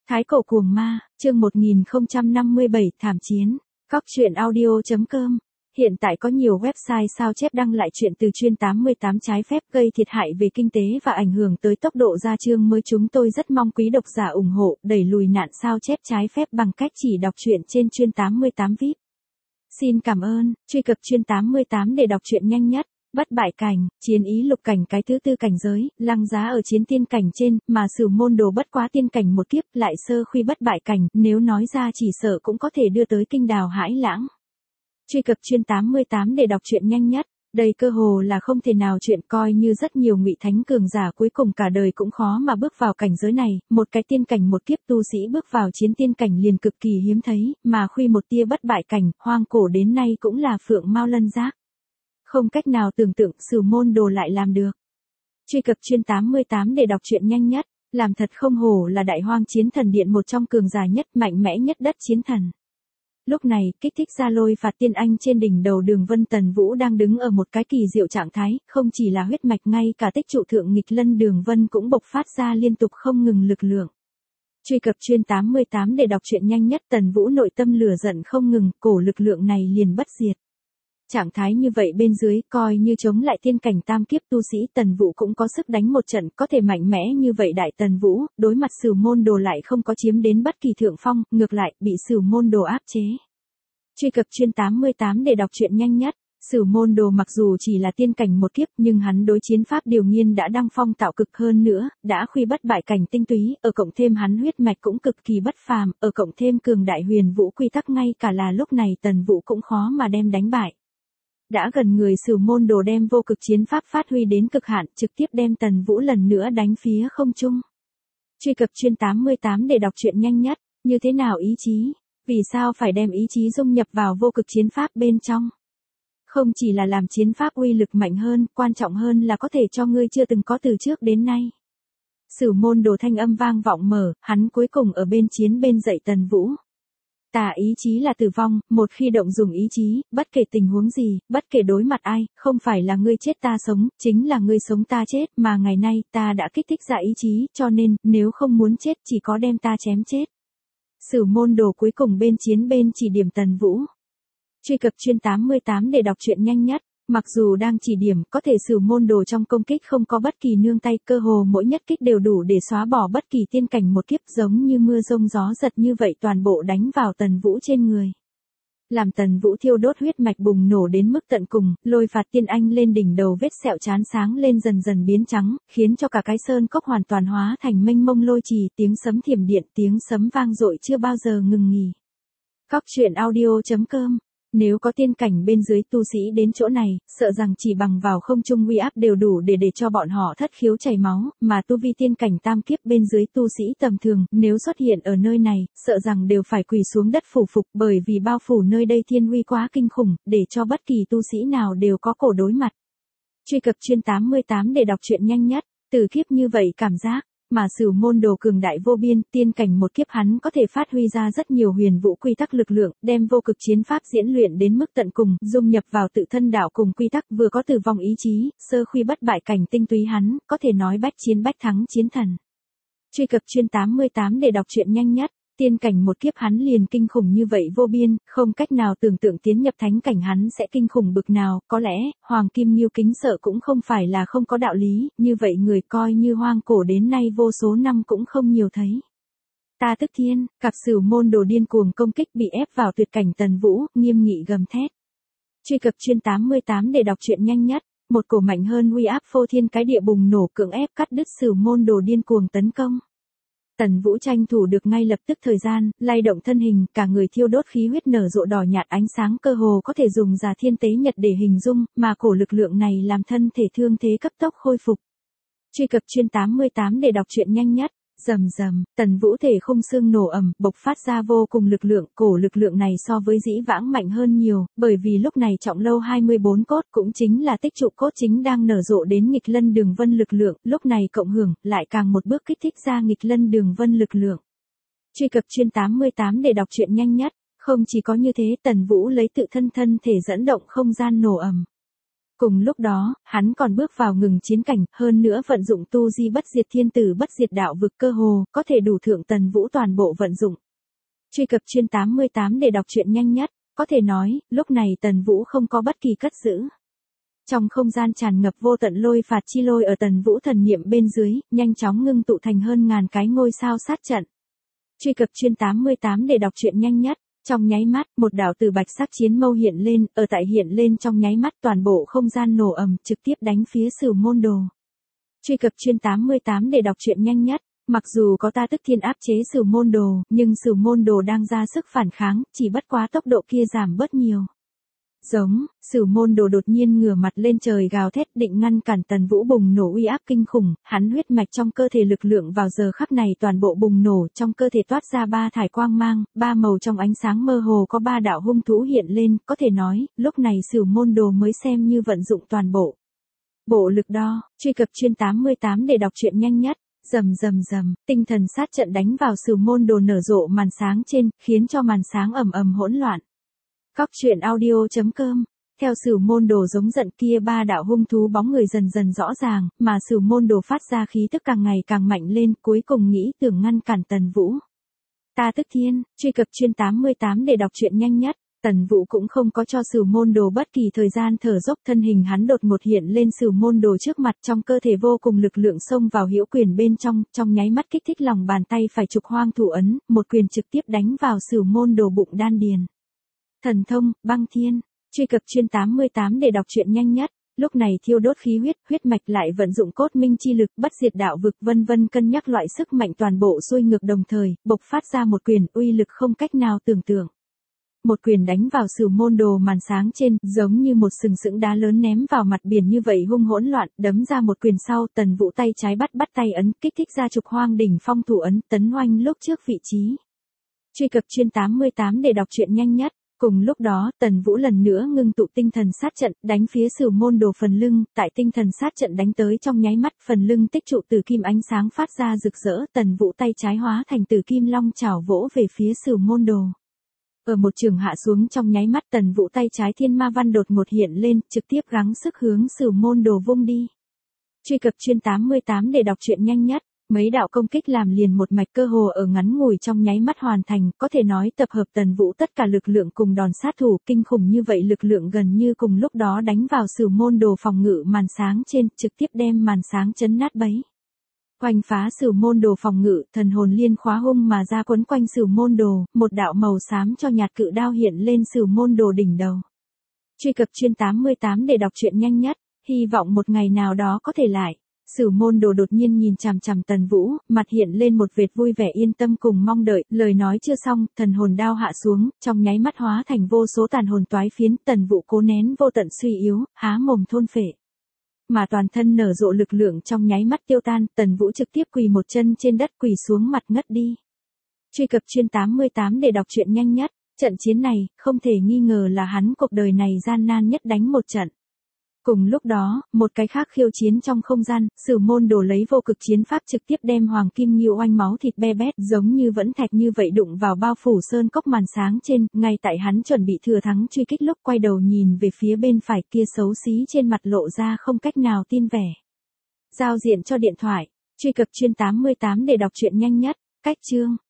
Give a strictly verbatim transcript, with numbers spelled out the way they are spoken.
Thái cổ cuồng ma, chương một nghìn không trăm năm mươi bảy, thảm chiến. Cóc truyện audio chấm com. Hiện tại có nhiều website sao chép đăng lại chuyện từ chuyên tám mươi tám trái phép gây thiệt hại về kinh tế và ảnh hưởng tới tốc độ ra chương mới. Chúng tôi rất mong quý độc giả ủng hộ, đẩy lùi nạn sao chép trái phép bằng cách chỉ đọc truyện trên chuyên tám mươi tám vi ai pi. Xin cảm ơn, truy cập chuyên tám mươi tám để đọc truyện nhanh nhất. Bất bại cảnh, chiến ý lục cảnh cái thứ tư cảnh giới, lăng giá ở chiến tiên cảnh trên, mà Sửu môn đồ bất quá tiên cảnh một kiếp, lại sơ khuy bất bại cảnh, nếu nói ra chỉ sợ cũng có thể đưa tới kinh đào hãi lãng. Truy cập chuyên tám mươi tám để đọc truyện nhanh nhất. Đây cơ hồ là không thể nào chuyện, coi như rất nhiều ngụy thánh cường giả cuối cùng cả đời cũng khó mà bước vào cảnh giới này, một cái tiên cảnh một kiếp tu sĩ bước vào chiến tiên cảnh liền cực kỳ hiếm thấy, mà khuy một tia bất bại cảnh, hoang cổ đến nay cũng là phượng mao lân giác. Không cách nào tưởng tượng Sửu môn đồ lại làm được. Truy cập chuyên tám mươi tám để đọc truyện nhanh nhất, làm thật không hổ là đại hoang chiến thần điện, một trong cường giả nhất, mạnh mẽ nhất đất chiến thần. Lúc này, kích thích ra lôi phạt tiên anh trên đỉnh đầu Đường Vân Tần Vũ đang đứng ở một cái kỳ diệu trạng thái, không chỉ là huyết mạch, ngay cả tích trụ thượng nghịch lân Đường Vân cũng bộc phát ra liên tục không ngừng lực lượng. Truy cập chuyên tám mươi tám để đọc truyện nhanh nhất. Tần Vũ nội tâm lửa giận không ngừng, cổ lực lượng này liền bất diệt. Trạng thái như vậy bên dưới, coi như chống lại tiên cảnh tam kiếp tu sĩ, Tần Vũ cũng có sức đánh một trận, có thể mạnh mẽ như vậy. Đại Tần Vũ, đối mặt Sửu môn đồ lại không có chiếm đến bất kỳ thượng phong, ngược lại, bị Sửu môn đồ áp chế. Truy cập chuyên tám mươi tám để đọc truyện nhanh nhất. Sửu môn đồ mặc dù chỉ là tiên cảnh một kiếp, nhưng hắn đối chiến pháp điều nghiên đã đăng phong tạo cực, hơn nữa, đã khuy bất bại cảnh tinh túy, ở cộng thêm hắn huyết mạch cũng cực kỳ bất phàm, ở cộng thêm cường đại huyền vũ quy tắc, ngay cả là lúc này Tần Vũ cũng khó mà đem đánh bại. Đã gần người, Sửu môn đồ đem vô cực chiến pháp phát huy đến cực hạn, trực tiếp đem Tần Vũ lần nữa đánh phía không trung. Truy cập chuyên tám mươi tám để đọc truyện nhanh nhất. Như thế nào ý chí? Vì sao phải đem ý chí dung nhập vào vô cực chiến pháp bên trong? Không chỉ là làm chiến pháp uy lực mạnh hơn, quan trọng hơn là có thể cho ngươi chưa từng có từ trước đến nay. Sửu môn đồ thanh âm vang vọng mở, hắn cuối cùng ở bên chiến bên dạy Tần Vũ. Tà ý chí là tử vong, một khi động dùng ý chí, bất kể tình huống gì, bất kể đối mặt ai, không phải là ngươi chết ta sống, chính là ngươi sống ta chết, mà ngày nay, ta đã kích thích ra ý chí, cho nên, nếu không muốn chết chỉ có đem ta chém chết. Sửu môn đồ cuối cùng bên chiến bên chỉ điểm Tần Vũ. Truy cập chuyên tám mươi tám để đọc truyện nhanh nhất. Mặc dù đang chỉ điểm, có thể Sửu môn đồ trong công kích không có bất kỳ nương tay, cơ hồ mỗi nhất kích đều đủ để xóa bỏ bất kỳ tiên cảnh một kiếp, giống như mưa rông gió giật như vậy, toàn bộ đánh vào Tần Vũ trên người. Làm Tần Vũ thiêu đốt huyết mạch bùng nổ đến mức tận cùng, lôi phạt tiên anh lên đỉnh đầu vết sẹo chán sáng lên dần dần biến trắng, khiến cho cả cái sơn cốc hoàn toàn hóa thành mênh mông lôi trì, tiếng sấm thiểm điện, tiếng sấm vang dội chưa bao giờ ngừng nghỉ. Cóc truyện audio chấm com. Nếu có tiên cảnh bên dưới tu sĩ đến chỗ này, sợ rằng chỉ bằng vào không trung uy áp đều đủ để để cho bọn họ thất khiếu chảy máu, mà tu vi tiên cảnh tam kiếp bên dưới tu sĩ tầm thường, nếu xuất hiện ở nơi này, sợ rằng đều phải quỳ xuống đất phủ phục, bởi vì bao phủ nơi đây thiên uy quá kinh khủng, để cho bất kỳ tu sĩ nào đều có cổ đối mặt. Truy cập chuyên tám mươi tám để đọc truyện nhanh nhất. Từ kiếp như vậy cảm giác, mà Sửu môn đồ cường đại vô biên, tiên cảnh một kiếp hắn có thể phát huy ra rất nhiều huyền vũ quy tắc lực lượng, đem vô cực chiến pháp diễn luyện đến mức tận cùng, dung nhập vào tự thân đạo cùng quy tắc, vừa có tử vong ý chí, sơ khuy bất bại cảnh tinh túy, hắn có thể nói bách chiến bách thắng chiến thần. Truy cập chuyên tám mươi tám để đọc truyện nhanh nhất. Tiên cảnh một kiếp hắn liền kinh khủng như vậy vô biên, không cách nào tưởng tượng tiến nhập thánh cảnh hắn sẽ kinh khủng bực nào, có lẽ, Hoàng Kim Nghiêu kính sợ cũng không phải là không có đạo lý, như vậy người coi như hoang cổ đến nay vô số năm cũng không nhiều thấy. Ta tức thiên, cặp Sửu môn đồ điên cuồng công kích, bị ép vào tuyệt cảnh Tần Vũ, nghiêm nghị gầm thét. Truy cập chuyên tám mươi tám để đọc truyện nhanh nhất. Một cổ mạnh hơn uy áp phô thiên cái địa bùng nổ, cưỡng ép cắt đứt Sửu môn đồ điên cuồng tấn công. Tần Vũ tranh thủ được ngay lập tức thời gian, lay động thân hình, cả người thiêu đốt khí huyết nở rộ đỏ nhạt ánh sáng, cơ hồ có thể dùng giả thiên tế nhật để hình dung, mà cổ lực lượng này làm thân thể thương thế cấp tốc khôi phục. Truy cập chuyên tám mươi tám để đọc truyện nhanh nhất. Rầm rầm, Tần Vũ thể khung xương nổ ầm, bộc phát ra vô cùng lực lượng, cổ lực lượng này so với dĩ vãng mạnh hơn nhiều, bởi vì lúc này trọng lâu hai mươi bốn cốt, cũng chính là tích trụ cốt chính đang nở rộ đến nghịch lân Đường Vân lực lượng, lúc này cộng hưởng, lại càng một bước kích thích ra nghịch lân Đường Vân lực lượng. Truy cập chuyên tám mươi tám để đọc truyện nhanh nhất. Không chỉ có như thế, Tần Vũ lấy tự thân thân thể dẫn động không gian nổ ầm. Cùng lúc đó, hắn còn bước vào ngừng chiến cảnh, hơn nữa vận dụng tu di bất diệt thiên tử bất diệt đạo vực cơ hồ, có thể đủ thượng Tần Vũ toàn bộ vận dụng. Truy cập chuyên tám mươi tám để đọc truyện nhanh nhất, có thể nói, lúc này Tần Vũ không có bất kỳ cất giữ. Trong không gian tràn ngập vô tận lôi phạt chi lôi ở Tần Vũ thần niệm bên dưới, nhanh chóng ngưng tụ thành hơn ngàn cái ngôi sao sát trận. Truy cập chuyên tám mươi tám để đọc truyện nhanh nhất. Trong nháy mắt, một đạo từ bạch sắc chiến mâu hiện lên, ở tại hiện lên trong nháy mắt toàn bộ không gian nổ ầm, trực tiếp đánh phía Sửu Môn Đồ. Truy cập chuyên tám mươi tám để đọc truyện nhanh nhất. Mặc dù có ta tức thiên áp chế Sửu Môn Đồ, nhưng Sửu Môn Đồ đang ra sức phản kháng, chỉ bất quá tốc độ kia giảm bớt nhiều. Giống, Sửu Môn Đồ đột nhiên ngửa mặt lên trời gào thét định ngăn cản Tần Vũ bùng nổ uy áp kinh khủng, hắn huyết mạch trong cơ thể lực lượng vào giờ khắc này toàn bộ bùng nổ, trong cơ thể toát ra ba thải quang mang, ba màu trong ánh sáng mơ hồ có ba đạo hung thú hiện lên, có thể nói, lúc này Sửu Môn Đồ mới xem như vận dụng toàn bộ. Bộ lực đo, truy cập chuyên tám mươi tám để đọc truyện nhanh nhất. Rầm rầm rầm, tinh thần sát trận đánh vào Sửu Môn Đồ nở rộ màn sáng trên, khiến cho màn sáng ầm ầm hỗn loạn. Cóc truyện audio chấm com. Theo Sửu Môn Đồ giống giận kia ba đạo hung thú bóng người dần dần rõ ràng, mà Sửu Môn Đồ phát ra khí tức càng ngày càng mạnh lên, cuối cùng nghĩ tưởng ngăn cản Tần Vũ. Ta tức thiên, truy cập chuyên tám mươi tám để đọc truyện nhanh nhất. Tần Vũ cũng không có cho Sửu Môn Đồ bất kỳ thời gian thở dốc, thân hình hắn đột ngột hiện lên Sửu Môn Đồ trước mặt, trong cơ thể vô cùng lực lượng xông vào hữu quyền bên trong, trong nháy mắt kích thích lòng bàn tay phải trục hoang thủ ấn, một quyền trực tiếp đánh vào Sửu Môn Đồ bụng đan điền. Thần thông, băng thiên, truy cập chuyên tám mươi tám để đọc truyện nhanh nhất. Lúc này thiêu đốt khí huyết, huyết mạch lại vận dụng cốt minh chi lực, bất diệt đạo vực vân vân cân nhắc loại sức mạnh toàn bộ xuôi ngược đồng thời, bộc phát ra một quyền uy lực không cách nào tưởng tượng. Một quyền đánh vào Sửu Môn Đồ màn sáng trên, giống như một sừng sững đá lớn ném vào mặt biển như vậy hung hỗn loạn, đấm ra một quyền sau, Tần Vũ tay trái bắt bắt tay ấn, kích thích ra trục hoang đỉnh phong thủ ấn, tấn oanh lúc trước vị trí. Truy cập chuyên tám mươi tám để đọc truyện nhanh nhất. Cùng lúc đó, Tần Vũ lần nữa ngưng tụ tinh thần sát trận, đánh phía Sửu Môn Đồ phần lưng, tại tinh thần sát trận đánh tới trong nháy mắt, phần lưng tích trụ tử kim ánh sáng phát ra rực rỡ, Tần Vũ tay trái hóa thành tử kim long chảo vỗ về phía Sửu Môn Đồ. Ở một trường hạ xuống trong nháy mắt, Tần Vũ tay trái thiên ma văn đột ngột hiện lên, trực tiếp gắng sức hướng Sửu Môn Đồ vung đi. Truy cập chuyên tám mươi tám để đọc truyện nhanh nhất. Mấy đạo công kích làm liền một mạch cơ hồ ở ngắn ngủi trong nháy mắt hoàn thành, có thể nói tập hợp Tần Vũ tất cả lực lượng cùng đòn sát thủ kinh khủng như vậy lực lượng gần như cùng lúc đó đánh vào Sửu Môn Đồ phòng ngự màn sáng trên, trực tiếp đem màn sáng chấn nát bấy. Quanh phá Sửu Môn Đồ phòng ngự, thần hồn liên khóa hung mà ra quấn quanh Sửu Môn Đồ, một đạo màu xám cho nhạt cự đao hiện lên Sửu Môn Đồ đỉnh đầu. Truy cập chuyên tám mươi tám để đọc truyện nhanh nhất, hy vọng một ngày nào đó có thể lại. Sửu Môn Đồ đột nhiên nhìn chằm chằm Tần Vũ, mặt hiện lên một vệt vui vẻ yên tâm cùng mong đợi, lời nói chưa xong, thần hồn đao hạ xuống, trong nháy mắt hóa thành vô số tàn hồn toái phiến, Tần Vũ cố nén vô tận suy yếu, há mồm thôn phệ. Mà toàn thân nở rộ lực lượng trong nháy mắt tiêu tan, Tần Vũ trực tiếp quỳ một chân trên đất quỳ xuống mặt ngất đi. Truy cập chuyên tám mươi tám để đọc truyện nhanh nhất, trận chiến này, không thể nghi ngờ là hắn cuộc đời này gian nan nhất đánh một trận. Cùng lúc đó, một cái khác khiêu chiến trong không gian, Sửu Môn Đồ lấy vô cực chiến pháp trực tiếp đem Hoàng Kim Ngưu oanh máu thịt be bét, giống như vẫn thạch như vậy đụng vào bao phủ sơn cốc màn sáng trên, ngay tại hắn chuẩn bị thừa thắng truy kích lúc quay đầu nhìn về phía bên phải kia xấu xí trên mặt lộ ra không cách nào tin vẻ. Giao diện cho điện thoại, truy cập chuyên tám mươi tám để đọc truyện nhanh nhất, cách chương.